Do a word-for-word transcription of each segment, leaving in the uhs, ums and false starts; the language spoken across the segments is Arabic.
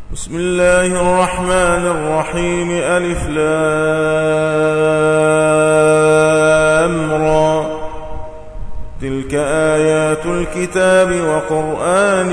بسم الله الرحمن الرحيم. ألف لام را. تلك آيات الكتاب وقرآن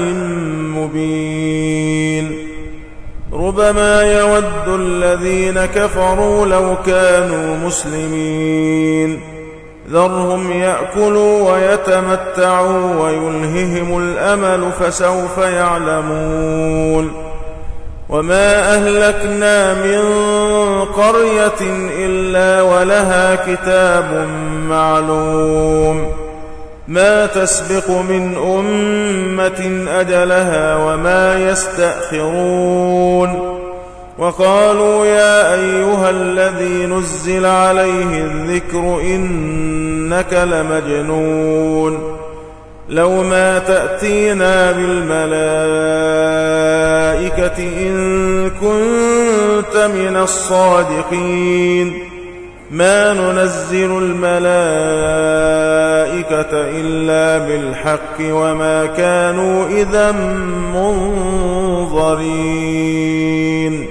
مبين. ربما يود الذين كفروا لو كانوا مسلمين. ذرهم يأكلوا ويتمتعوا ويلههم الأمل فسوف يعلمون. وما أهلكنا من قرية إلا ولها كتاب معلوم ما تسبق من أمة أجلها وما يستأخرون. وقالوا يا أيها الذي نزل عليه الذكر إنك لمجنون لو ما تأتينا بالملائكة إن كنت من الصادقين. ما ننزل الملائكة إلا بالحق وما كانوا إذا منظرين.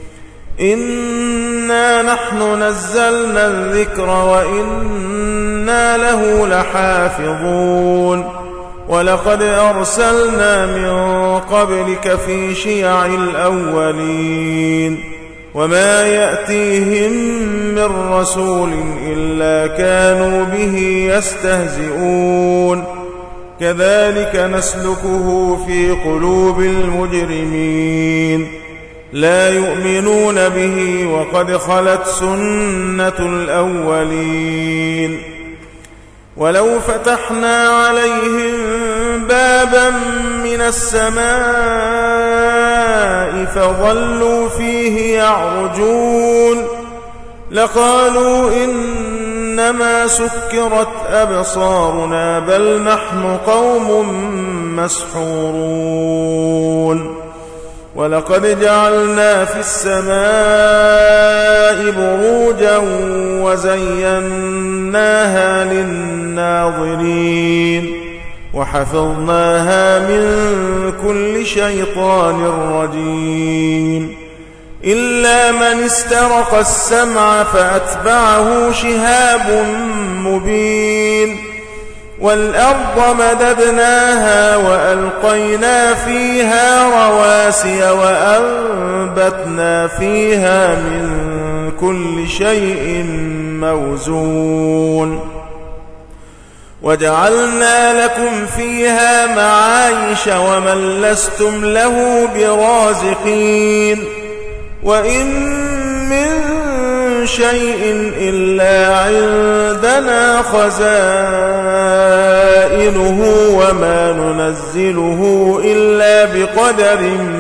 إنا نحن نزلنا الذكر وإنا له لحافظون. ولقد أرسلنا من قبلك في شيع الأولين وما يأتيهم من رسول إلا كانوا به يستهزئون. كذلك نسلكه في قلوب المجرمين لا يؤمنون به وقد خلت سنة الأولين. ولو فتحنا عليهم بابا من السماء فظلوا فيه يعرجون لقالوا إنما سكرت أبصارنا بل نحن قوم مسحورون. ولقد جعلنا في السماء بروجا وزيناها للناظرين وحفظناها من كل شيطان رجيم إلا من استرق السمع فأتبعه شهاب مبين. والأرض مددناها وألقينا فيها رواسي وأنبتنا فيها من كل شيء موزون. وجعلنا لكم فيها معايش ومن لستم له برازقين. وإن من شيء إلا عندنا خزائنه وما ننزله إلا بقدر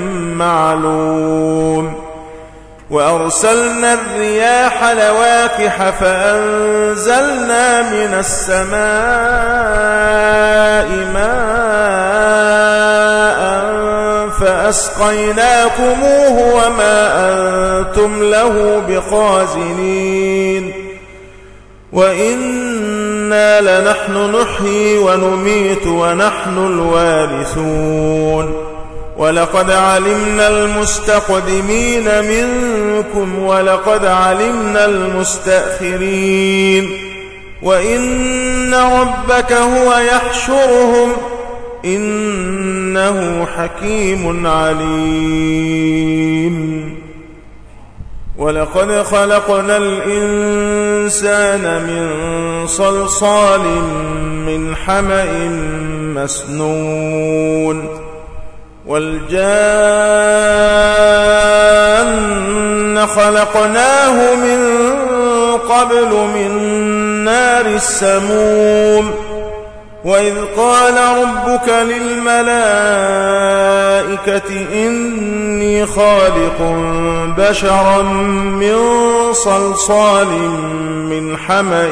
معلوم. وأرسلنا الرياح لواقح فأنزلنا من السماء ماء فأسقيناكموه وما أنتم له بخازنين. وإنا لنحن نحيي ونميت ونحن الوارثون. ولقد علمنا المستقدمين منكم ولقد علمنا المستأخرين. وإن ربك هو يحشرهم إنه حكيم عليم. ولقد خلقنا الإنسان من صلصال من حمأ مسنون. والجان خلقناه من قبل من نار السموم. وإذ قال ربك للملائكة إني خالق بشرا من صلصال من حمأ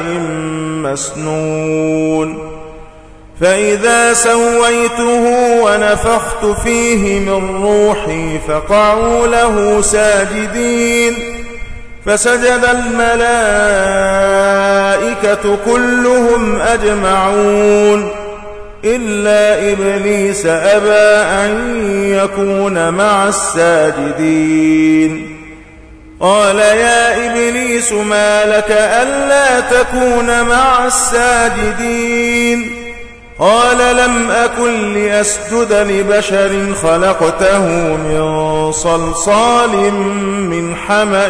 مسنون. فإذا سويته ونفخت فيه من روحي فقعوا له ساجدين. فسجد الملائكة كلهم أجمعون إلا إبليس أبى أن يكون مع الساجدين قال يا إبليس ما لك ألا تكون مع الساجدين قال لم أكن لأسجد لبشر خلقته من صلصال من حمأ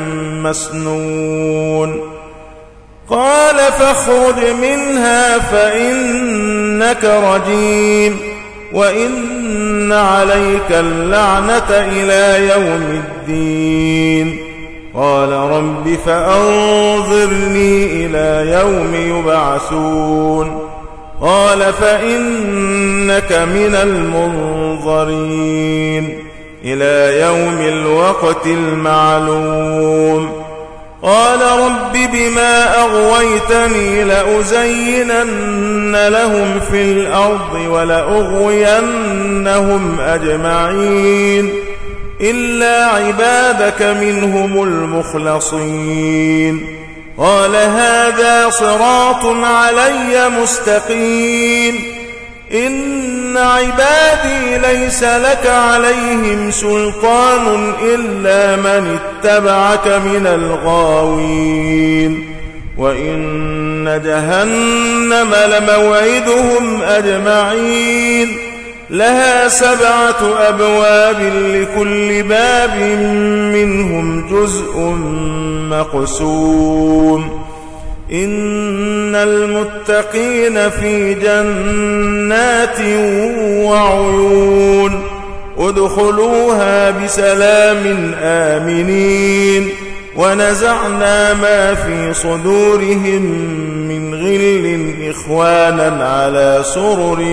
مسنون قال فاخرج منها فإنك رجيم وإن عليك اللعنة إلى يوم الدين قال رب فأنظرني إلى يوم يبعثون قال فإنك من المنظرين إلى يوم الوقت المعلوم قال رب بما أغويتني لأزينن لهم في الأرض ولأغوينهم أجمعين إلا عبادك منهم المخلصين قال هذا صراط علي مستقيم إن عبادي ليس لك عليهم سلطان إلا من اتبعك من الغاوين وإن جهنم لموعدهم أجمعين لها سبعة أبواب لكل باب منهم جزء مقسوم إن المتقين في جنات وعيون ادخلوها بسلام آمنين ونزعنا ما في صدورهم من غل إخوانا على سرر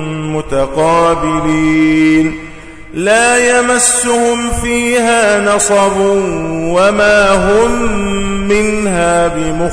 متقابلين لا يمسهم فيها نصب وما هم منها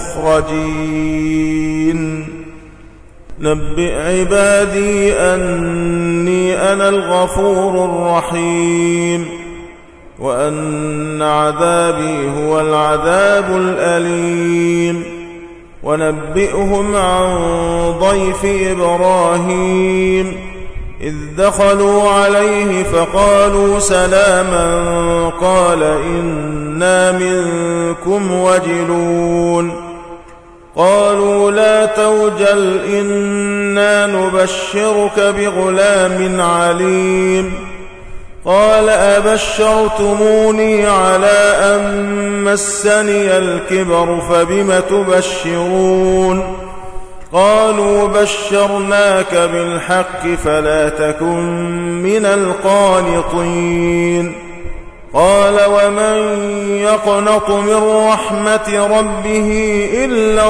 بمخرجين نبئ عبادي أني أنا الغفور الرحيم وأن عذابي هو العذاب الأليم ونبئهم عن ضيف إبراهيم إذ دخلوا عليه فقالوا سلاما قال إنا منكم وجلون قالوا لا توجل إنا نبشرك بغلام عليم قال أبشرتموني على أن مسني الكبر فبم تبشرون قالوا بشرناك بالحق فلا تكن من القانطين قال ومن يقنط من رحمة ربه إلا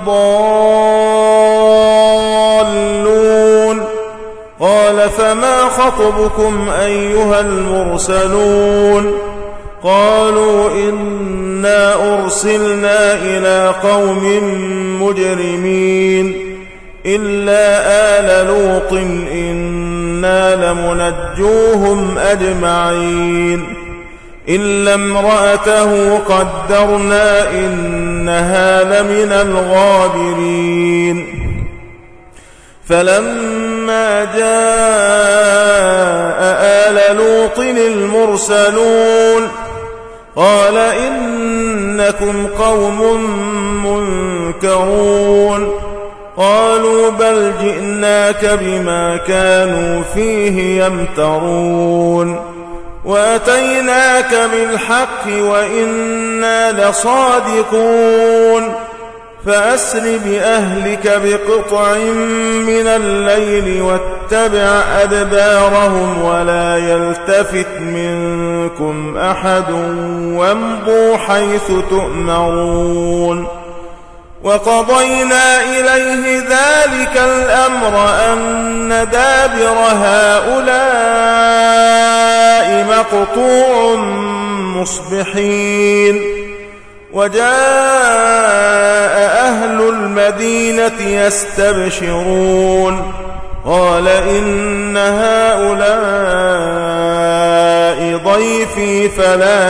الضالون قال فما خطبكم أيها المرسلون قالوا إنا أرسلنا إلى قوم مجرمين إلا آل لوط إنا لمنجوهم أجمعين إلا امرأته قدرنا إنها لمن الغابرين فلما جاء آل لوط المرسلون قال إنكم قوم منكرون قالوا بل جئناك بما كانوا فيه يمترون وأتيناك بالحق وإنا لصادقون فأسر بأهلك بقطع من الليل واتبع أدبارهم ولا يلتفت منكم أحد وامضوا حيث تؤمرون وقضينا إليه ذلك الأمر أن دابر هؤلاء مقطوع مصبحين وجاء أهل المدينة يستبشرون قال إن هؤلاء ضيفي فلا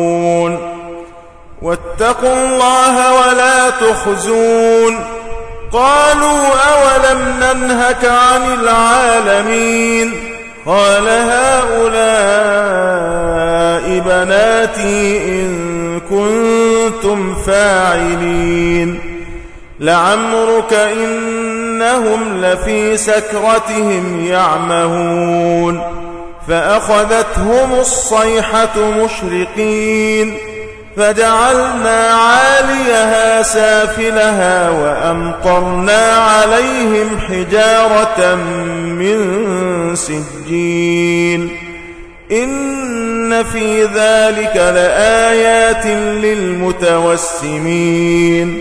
تفضحون واتقوا الله ولا تخزون قالوا أولم ننهك عن العالمين قال هؤلاء بناتي إن كنتم فاعلين لعمرك إنهم لفي سكرتهم يعمهون فأخذتهم الصيحة مشرقين فجعلنا عاليها سافلها وأمطرنا عليهم حجارة من سجيل إن في ذلك لآيات للمتوسمين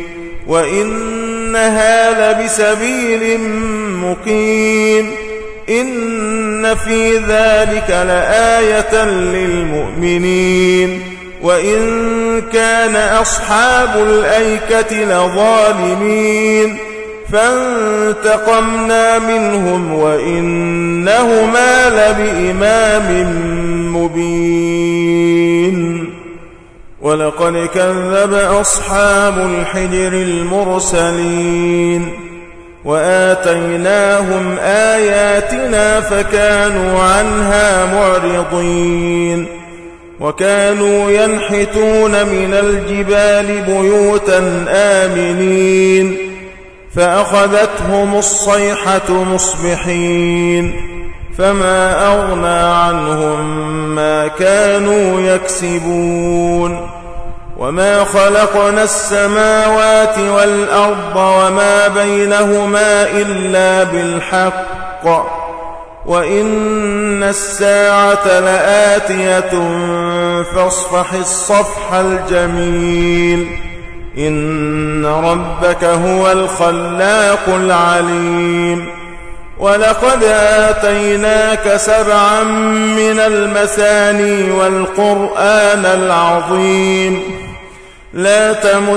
وإنها لبسبيل مقيم إن في ذلك لآية للمؤمنين وإن كان أصحاب الأيكة لظالمين فانتقمنا منهم وإنهما لبإمام مبين ولقد كذب أصحاب الحجر المرسلين وآتيناهم آياتنا فكانوا عنها معرضين وكانوا ينحتون من الجبال بيوتا آمنين فأخذتهم الصيحة مصبحين فما أغنى عنهم ما كانوا يكسبون وما خلقنا السماوات والأرض وما بينهما إلا بالحق وإن الساعة لآتية فاصفح الصفح الجميل إن ربك هو الخلاق العليم ولقد آتيناك سبعا من المثاني والقرآن العظيم لا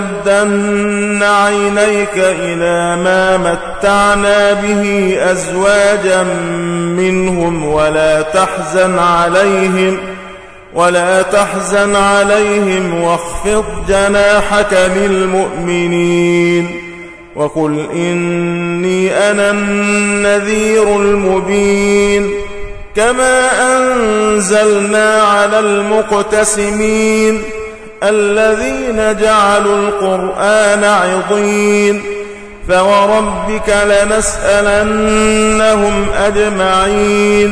تمدن عينيك إلى ما متعنا به أزواجا منهم ولا تحزن عليهم ولا تحزن عليهم واخفض جناحك للمؤمنين وقل إني أنا النذير المبين كما أنزلنا على المقتسمين الذين جعلوا القرآن عضين فوربك لنسألنهم أجمعين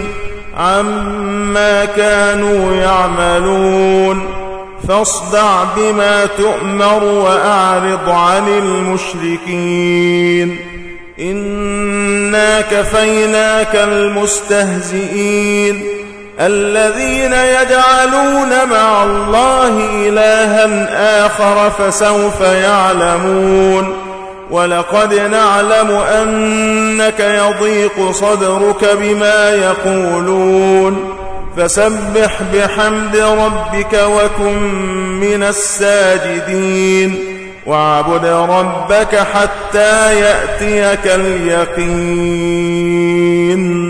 عما كانوا يعملون فاصدع بما تؤمر وأعرض عن المشركين إنا كفيناك المستهزئين الذين يجعلون مع الله إلها آخر فسوف يعلمون ولقد نعلم أنك يضيق صدرك بما يقولون فسبح بحمد ربك وكن من الساجدين واعبد ربك حتى يأتيك اليقين